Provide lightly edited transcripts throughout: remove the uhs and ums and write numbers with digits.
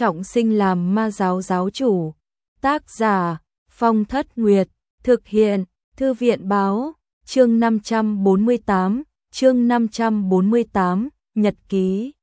trọng sinh làm ma giáo giáo chủ. Tác giả Phong Thất Nguyệt. Thực hiện Thư viện báo. Chương 548, Nhật ký.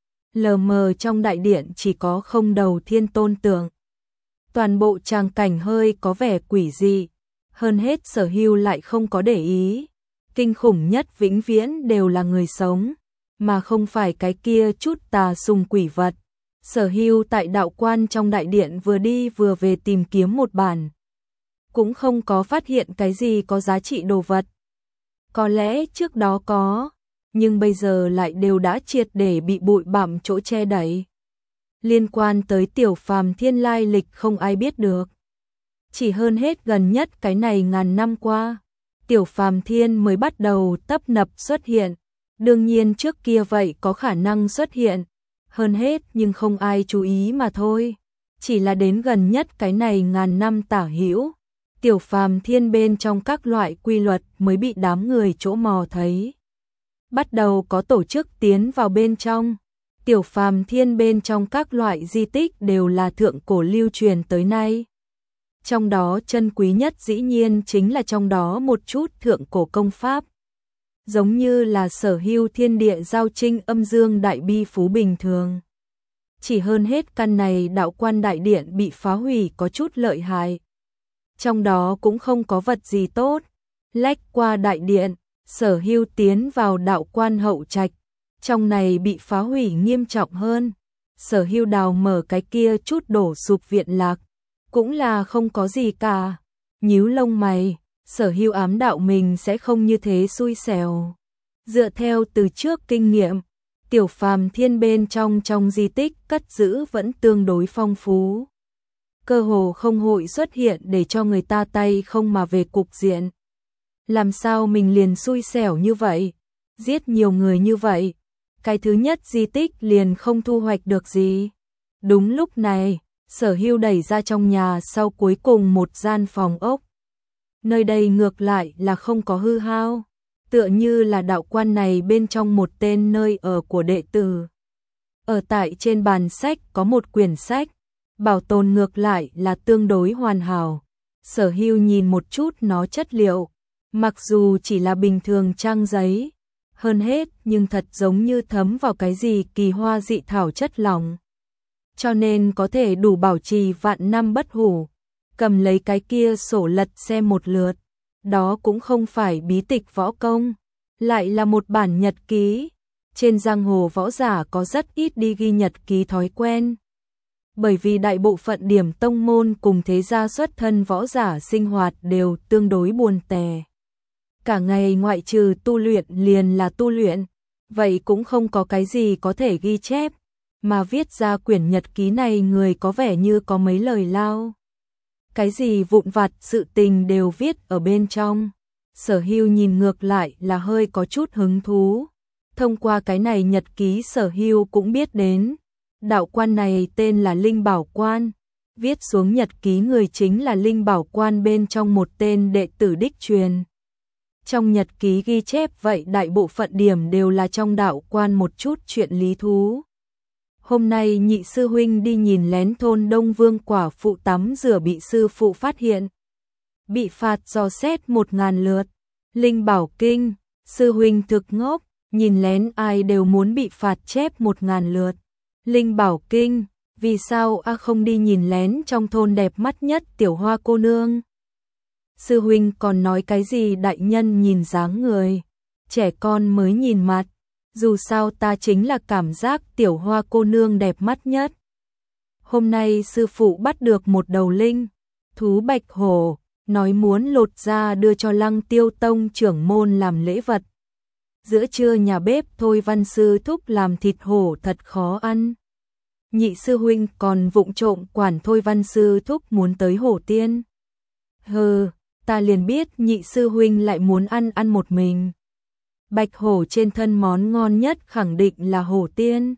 Lờ mờ trong đại điện chỉ có không đầu thiên tôn tượng. Toàn bộ tràng cảnh hơi có vẻ quỷ dị, hơn hết Sở Hưu lại không có để ý. Kinh khủng nhất vĩnh viễn đều là người sống, mà không phải cái kia chút tà sùng quỷ vật. Sở Hưu tại đạo quan trong đại điện vừa đi vừa về tìm kiếm một bản, cũng không có phát hiện cái gì có giá trị đồ vật. Có lẽ trước đó có, nhưng bây giờ lại đều đã triệt để bị bụi bặm chỗ che đậy. Liên quan tới Tiểu Phàm Thiên lai lịch không ai biết được. Chỉ hơn hết gần nhất cái này ngàn năm qua, Tiểu Phàm Thiên mới bắt đầu tấp nập xuất hiện. Đương nhiên trước kia vậy có khả năng xuất hiện, hơn hết nhưng không ai chú ý mà thôi. Chỉ là đến gần nhất cái này ngàn năm tả hữu, Tiểu Phàm Thiên bên trong các loại quy luật mới bị đám người chỗ mò thấy. Bắt đầu có tổ chức tiến vào bên trong. Tiểu Phàm Thiên bên trong các loại di tích đều là thượng cổ lưu truyền tới nay. Trong đó chân quý nhất dĩ nhiên chính là trong đó một chút thượng cổ công pháp. Giống như là Sở Hưu Thiên Địa Giao Trinh Âm Dương Đại Bi Phú bình thường. Chỉ hơn hết căn này đạo quan đại điện bị phá hủy có chút lợi hại. Trong đó cũng không có vật gì tốt. Lách qua đại điện, Sở Hưu tiến vào đạo quan hậu trạch. Trong này bị phá hủy nghiêm trọng hơn. Sở Hưu đào mở cái kia chút đổ sụp viện lạc, cũng là không có gì cả. Nhíu lông mày, Sở Hưu ám đạo mình sẽ không như thế xui xẻo. Dựa theo từ trước kinh nghiệm, Tiểu Phàm Thiên bên trong di tích cất giữ vẫn tương đối phong phú. Cơ hồ không hội xuất hiện để cho người ta tay không mà về cục diện. Làm sao mình liền xui xẻo như vậy? Giết nhiều người như vậy, cái thứ nhất di tích liền không thu hoạch được gì. Đúng lúc này, Sở Hưu đẩy ra trong nhà sau cuối cùng một gian phòng ốc. Nơi đây ngược lại là không có hư hao, tựa như là đạo quan này bên trong một tên nơi ở của đệ tử. Ở tại trên bàn sách có một quyển sách, bảo tồn ngược lại là tương đối hoàn hảo. Sở Hưu nhìn một chút nó chất liệu, mặc dù chỉ là bình thường trang giấy, hơn hết nhưng thật giống như thấm vào cái gì kỳ hoa dị thảo chất lỏng. Cho nên có thể đủ bảo trì vạn năm bất hủ. Cầm lấy cái kia sổ lật xem một lượt, đó cũng không phải bí tịch võ công, lại là một bản nhật ký. Trên giang hồ võ giả có rất ít đi ghi nhật ký thói quen. Bởi vì đại bộ phận điểm tông môn cùng thế gia xuất thân võ giả sinh hoạt đều tương đối buồn tẻ. Cả ngày ngoại trừ tu luyện liền là tu luyện, vậy cũng không có cái gì có thể ghi chép, mà viết ra quyển nhật ký này người có vẻ như có mấy lời lao. Cái gì vụn vặt sự tình đều viết ở bên trong. Sở Hưu nhìn ngược lại là hơi có chút hứng thú. Thông qua cái này nhật ký Sở Hưu cũng biết đến. Đạo quan này tên là Linh Bảo Quan. Viết xuống nhật ký người chính là Linh Bảo Quan bên trong một tên đệ tử đích truyền. Trong nhật ký ghi chép vậy đại bộ phận điểm đều là trong đạo quan một chút chuyện lý thú. Hôm nay nhị sư huynh đi nhìn lén thôn Đông Vương quả phụ tắm rửa bị sư phụ phát hiện. Bị phạt dò xét 1000 lượt. Linh Bảo Kinh, sư huynh thực ngốc, nhìn lén ai đều muốn bị phạt chép 1000 lượt. Linh Bảo Kinh, vì sao không đi nhìn lén trong thôn đẹp mắt nhất Tiểu Hoa cô nương? Sư huynh còn nói cái gì đại nhân nhìn dáng người, trẻ con mới nhìn mặt. Dù sao ta chính là cảm giác Tiểu Hoa cô nương đẹp mắt nhất. Hôm nay sư phụ bắt được một đầu linh thú bạch hổ, nói muốn lột ra đưa cho Lăng Tiêu Tông trưởng môn làm lễ vật. Giữa trưa nhà bếp Thôi Văn sư thúc làm thịt hổ thật khó ăn. Nhị sư huynh còn vụng trộm quản Thôi Văn sư thúc muốn tới hổ tiên. Hừ, ta liền biết nhị sư huynh lại muốn ăn một mình. Bạch hổ trên thân món ngon nhất khẳng định là hổ tiên.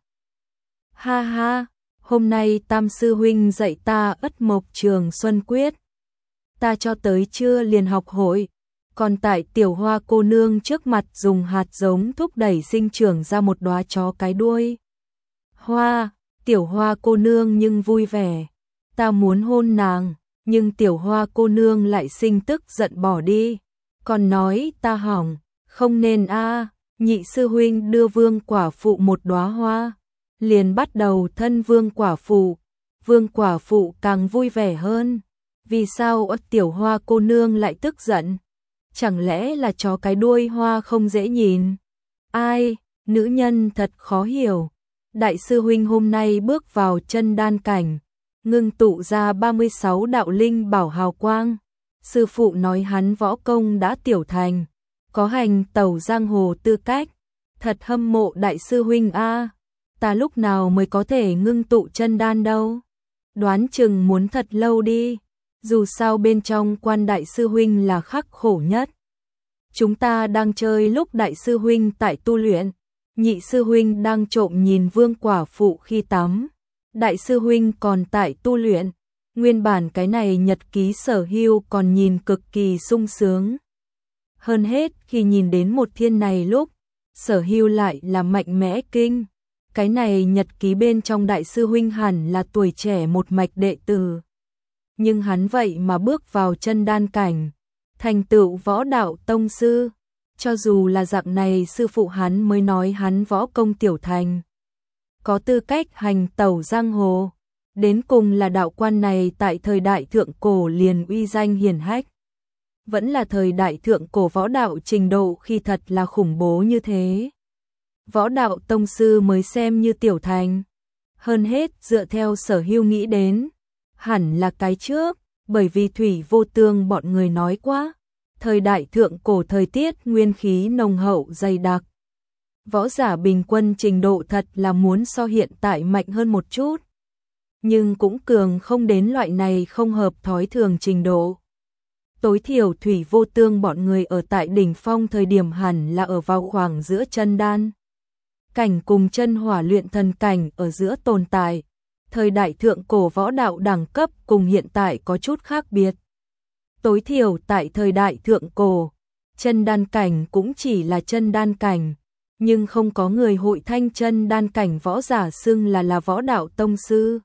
Ha ha, hôm nay Tam sư huynh dạy ta Ất Mộc Trường Xuân Quyết. Ta cho tới trưa liền học hội, còn tại Tiểu Hoa cô nương trước mặt dùng hạt giống thúc đẩy sinh trưởng ra một đóa chó cái đuôi. Hoa, Tiểu Hoa cô nương nhưng vui vẻ, ta muốn hôn nàng, nhưng Tiểu Hoa cô nương lại sinh tức giận bỏ đi, còn nói ta hỏng, không nên a. Nhị sư huynh đưa Vương quả phụ một đóa hoa, liền bắt đầu thân Vương quả phụ. Vương quả phụ càng vui vẻ hơn. Vì sao Tiểu Hoa cô nương lại tức giận? Chẳng lẽ là chó cái đuôi hoa không dễ nhìn? Ai, nữ nhân thật khó hiểu. Đại sư huynh hôm nay bước vào chân đan cảnh, ngưng tụ ra 36 đạo linh bảo hào quang. Sư phụ nói hắn võ công đã tiểu thành, có hành tẩu giang hồ tư cách. Thật hâm mộ đại sư huynh a. Ta lúc nào mới có thể ngưng tụ chân đan đâu? Đoán chừng muốn thật lâu đi. Dù sao bên trong quan đại sư huynh là khắc khổ nhất. Chúng ta đang chơi lúc đại sư huynh tại tu luyện, nhị sư huynh đang trộm nhìn Vương quả phụ khi tắm. Đại sư huynh còn tại tu luyện, nguyên bản cái này nhật ký Sở Hưu còn nhìn cực kỳ sung sướng. Hơn hết khi nhìn đến một thiên này lúc, Sở Hưu lại là mạnh mẽ kinh. Cái này nhật ký bên trong đại sư huynh hẳn là tuổi trẻ một mạch đệ tử. Nhưng hắn vậy mà bước vào chân đan cảnh, thành tựu võ đạo tông sư. Cho dù là dạng này sư phụ hắn mới nói hắn võ công tiểu thành, có tư cách hành tẩu giang hồ. Đến cùng là đạo quan này tại thời đại thượng cổ liền uy danh hiển hách. Vẫn là thời đại thượng cổ võ đạo trình độ khi thật là khủng bố như thế. Võ đạo tông sư mới xem như tiểu thành. Hơn hết dựa theo Sở Hưu nghĩ đến, hẳn là cái trước, bởi vì Thủy Vô Tương bọn người nói quá. Thời đại thượng cổ thời tiết nguyên khí nồng hậu dày đặc. Võ giả bình quân trình độ thật là muốn so hiện tại mạnh hơn một chút. Nhưng cũng cường không đến loại này không hợp thói thường trình độ. Tối thiểu Thủy Vô Tương bọn người ở tại đỉnh phong thời điểm hẳn là ở vào khoảng giữa chân đan cảnh cùng chân hỏa luyện thần cảnh ở giữa tồn tại. Thời đại thượng cổ võ đạo đẳng cấp cùng hiện tại có chút khác biệt. Tối thiểu tại thời đại thượng cổ, chân đan cảnh cũng chỉ là chân đan cảnh, nhưng không có người hội thanh chân đan cảnh võ giả xưng là võ đạo tông sư.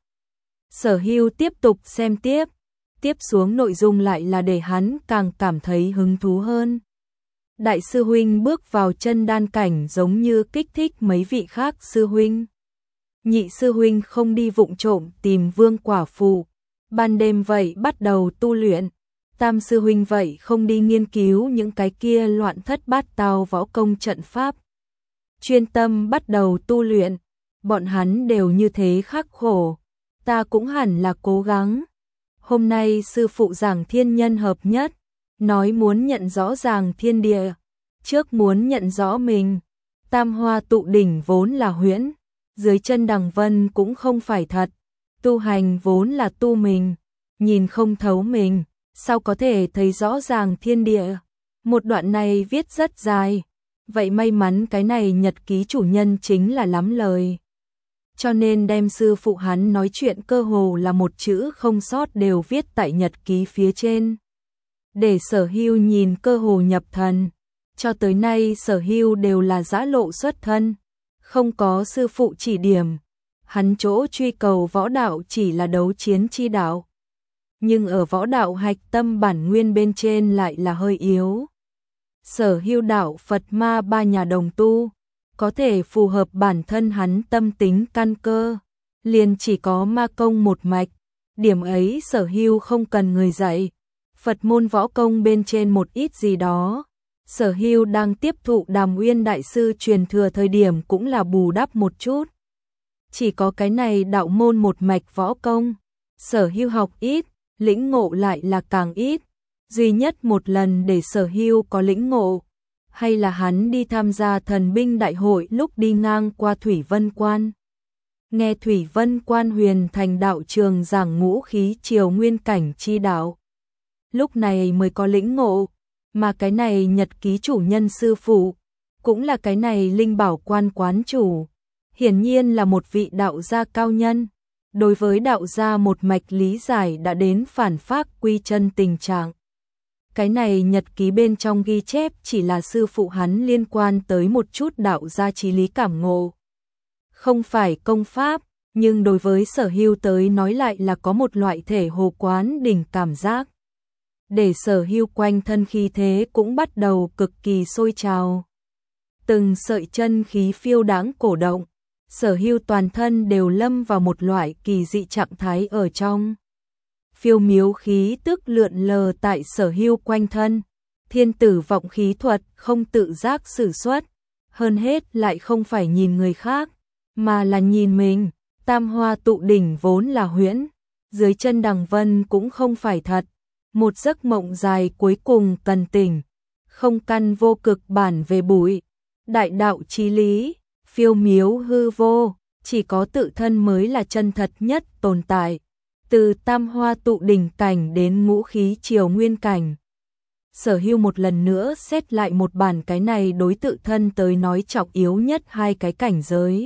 Sở Hưu tiếp tục xem tiếp xuống nội dung lại là để hắn càng cảm thấy hứng thú hơn. Đại sư huynh bước vào chân đan cảnh giống như kích thích mấy vị khác sư huynh. Nhị sư huynh không đi vụng trộm tìm Vương quả phụ, ban đêm vậy bắt đầu tu luyện. Tam sư huynh vậy không đi nghiên cứu những cái kia loạn thất bát tao võ công trận pháp. Chuyên tâm bắt đầu tu luyện, bọn hắn đều như thế khắc khổ, ta cũng hẳn là cố gắng. Hôm nay sư phụ giảng thiên nhân hợp nhất, nói muốn nhận rõ ràng thiên địa, trước muốn nhận rõ mình. Tam hoa tụ đỉnh vốn là huyễn, dưới chân đằng vân cũng không phải thật, tu hành vốn là tu mình, nhìn không thấu mình, sao có thể thấy rõ ràng thiên địa. Một đoạn này viết rất dài, vậy may mắn cái này nhật ký chủ nhân chính là lắm lời. Cho nên đem sư phụ hắn nói chuyện cơ hồ là một chữ không sót đều viết tại nhật ký phía trên. Để Sở Hưu nhìn cơ hồ nhập thần. Cho tới nay Sở Hưu đều là giã lộ xuất thân, không có sư phụ chỉ điểm. Hắn chỗ truy cầu võ đạo chỉ là đấu chiến chi đạo. Nhưng ở võ đạo hạch tâm bản nguyên bên trên lại là hơi yếu. Sở Hưu đạo Phật ma ba nhà đồng tu, có thể phù hợp bản thân hắn tâm tính căn cơ, liền chỉ có ma công một mạch. Điểm ấy Sở Hưu không cần người dạy. Phật môn võ công bên trên một ít gì đó, Sở Hưu đang tiếp thụ Đàm Uyên đại sư truyền thừa thời điểm cũng là bù đắp một chút. Chỉ có cái này đạo môn một mạch võ công, Sở Hưu học ít, lĩnh ngộ lại là càng ít. Duy nhất một lần để Sở Hưu có lĩnh ngộ, hay là hắn đi tham gia thần binh đại hội lúc đi ngang qua Thủy Vân Quan. Nghe Thủy Vân Quan huyền thành đạo trường giảng ngũ khí triều nguyên cảnh chi đạo. Lúc này mới có lĩnh ngộ, mà cái này nhật ký chủ nhân sư phụ, cũng là cái này linh bảo quan quán chủ. Hiển nhiên là một vị đạo gia cao nhân, đối với đạo gia một mạch lý giải đã đến phản phác quy chân tình trạng. Cái này nhật ký bên trong ghi chép chỉ là sư phụ hắn liên quan tới một chút đạo gia trí lý cảm ngộ. Không phải công pháp, nhưng đối với Sở Hưu tới nói lại là có một loại thể hồ quán đỉnh cảm giác. Để Sở Hưu quanh thân khí thế cũng bắt đầu cực kỳ sôi trào. Từng sợi chân khí phiêu đãng cổ động, Sở Hưu toàn thân đều lâm vào một loại kỳ dị trạng thái ở trong. Phiêu miếu khí tức lượn lờ tại Sở Hưu quanh thân, thiên tử vọng khí thuật không tự giác sử xuất, hơn hết lại không phải nhìn người khác, mà là nhìn mình. Tam hoa tụ đỉnh vốn là huyễn, dưới chân Đằng Vân cũng không phải thật, một giấc mộng dài cuối cùng cần tỉnh, không căn vô cực bản về bụi, đại đạo chí lý, phiêu miếu hư vô, chỉ có tự thân mới là chân thật nhất tồn tại. Từ tam hoa tụ đỉnh cảnh đến ngũ khí triều nguyên cảnh, Sở Hưu một lần nữa xét lại một bản cái này đối tự thân tới nói trọng yếu nhất hai cái cảnh giới.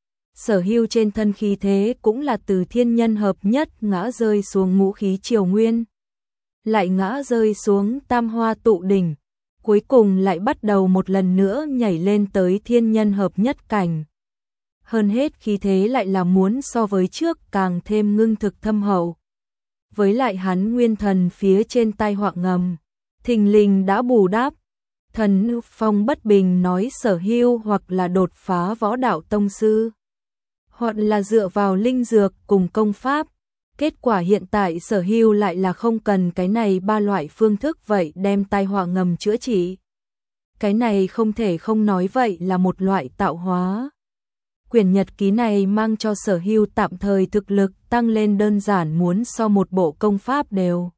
Sở Hưu trên thân khí thế cũng là từ thiên nhân hợp nhất ngã rơi xuống ngũ khí triều nguyên, lại ngã rơi xuống tam hoa tụ đỉnh, cuối cùng lại bắt đầu một lần nữa nhảy lên tới thiên nhân hợp nhất cảnh. Hơn hết khí thế lại là muốn so với trước càng thêm ngưng thực thâm hậu. Với lại hắn nguyên thần phía trên tai họa ngầm, thình lình đã bù đắp. Thần Phong bất bình nói Sở Hưu hoặc là đột phá võ đạo tông sư, hoặc là dựa vào linh dược cùng công pháp. Kết quả hiện tại Sở Hưu lại là không cần cái này ba loại phương thức vậy đem tai họa ngầm chữa trị. Cái này không thể không nói vậy là một loại tạo hóa. Quyển nhật ký này mang cho Sở Hưu tạm thời thực lực tăng lên đơn giản muốn so một bộ công pháp đều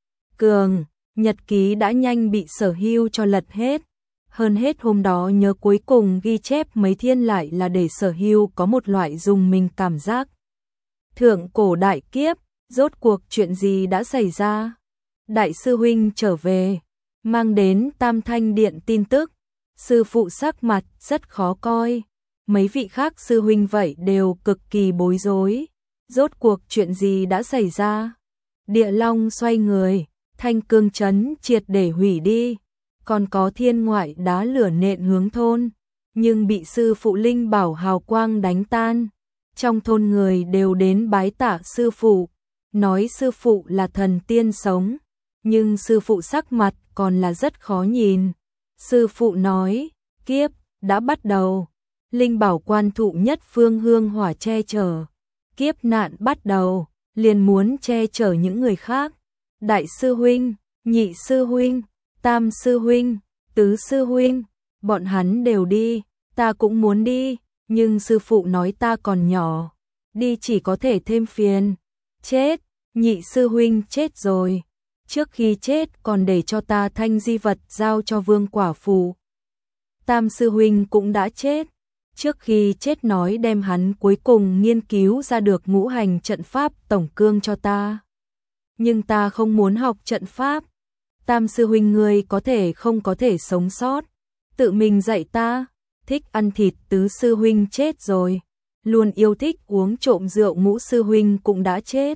cường. Nhật ký đã nhanh bị Sở Hưu cho lật hết. Hơn hết hôm đó nhớ cuối cùng ghi chép mấy thiên lại là để Sở Hưu có một loại dùng mình cảm giác. Thượng cổ đại kiếp, rốt cuộc chuyện gì đã xảy ra? Đại sư huynh trở về, mang đến Tam Thanh Điện tin tức. Sư phụ sắc mặt rất khó coi. Mấy vị khác sư huynh vậy đều cực kỳ bối rối. Rốt cuộc chuyện gì đã xảy ra? Địa Long xoay người, Thanh Cương trấn triệt để hủy đi. Còn có thiên ngoại đá lửa nện hướng thôn, nhưng bị sư phụ Linh Bảo hào quang đánh tan. Trong thôn người đều đến bái tạ sư phụ, nói sư phụ là thần tiên sống, nhưng sư phụ sắc mặt còn là rất khó nhìn. Sư phụ nói, kiếp đã bắt đầu, Linh Bảo quan thụ nhất phương hương hỏa che chở. Kiếp nạn bắt đầu, liền muốn che chở những người khác. Đại sư huynh, nhị sư huynh, tam sư huynh, tứ sư huynh, bọn hắn đều đi, ta cũng muốn đi, nhưng sư phụ nói ta còn nhỏ, đi chỉ có thể thêm phiền. Chết, nhị sư huynh chết rồi, trước khi chết còn để cho ta thanh di vật giao cho vương quả phụ. Tam sư huynh cũng đã chết, trước khi chết nói đem hắn cuối cùng nghiên cứu ra được ngũ hành trận pháp tổng cương cho ta. Nhưng ta không muốn học trận pháp. Tam sư huynh ngươi có thể không có thể sống sót, tự mình dạy ta. Thích ăn thịt tứ sư huynh chết rồi, luôn yêu thích uống trộm rượu ngũ sư huynh cũng đã chết.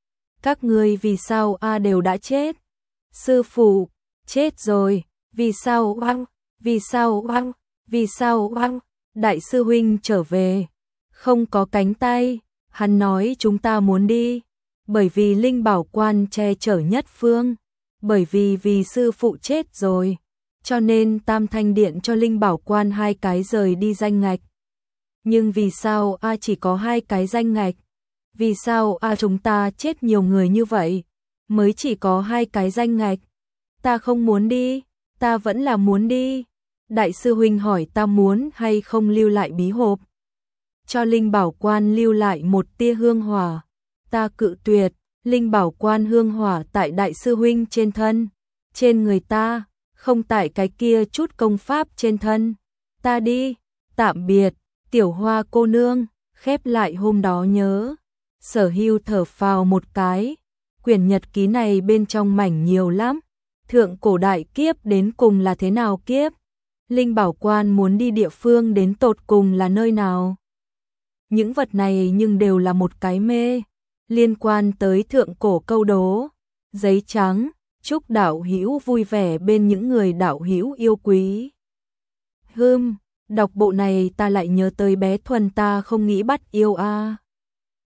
Các ngươi vì sao đều đã chết? Sư phụ, chết rồi, vì sao oang, vì sao oang, vì sao oang, đại sư huynh trở về, không có cánh tay, hắn nói chúng ta muốn đi, bởi vì Linh Bảo quan che chở nhất phương, bởi vì sư phụ chết rồi. Cho nên Tam Thanh Điện cho Linh Bảo quan 2 cái rời đi danh ngạch. Nhưng vì sao chỉ có 2 cái danh ngạch? Vì sao chúng ta chết nhiều người như vậy, mới chỉ có 2 cái danh ngạch? Ta không muốn đi, ta vẫn là muốn đi. Đại sư huynh hỏi ta muốn hay không lưu lại bí hộp, cho Linh Bảo quan lưu lại một tia hương hỏa. Ta cự tuyệt. Linh Bảo quan hương hỏa tại đại sư huynh trên thân, trên người ta, không tại cái kia chút công pháp trên thân. Ta đi, tạm biệt, Tiểu Hoa cô nương. Khép lại hôm đó nhớ. Sở Hưu thở phào một cái. Quyển nhật ký này bên trong mảnh nhiều lắm. Thượng cổ đại kiếp đến cùng là thế nào kiếp? Linh Bảo quan muốn đi địa phương đến tột cùng là nơi nào? Những vật này nhưng đều là một cái mê. Liên quan tới thượng cổ câu đố. Giấy trắng, chúc đạo hữu vui vẻ bên những người đạo hữu yêu quý. Đọc bộ này ta lại nhớ tới bé Thuần ta không nghĩ bắt yêu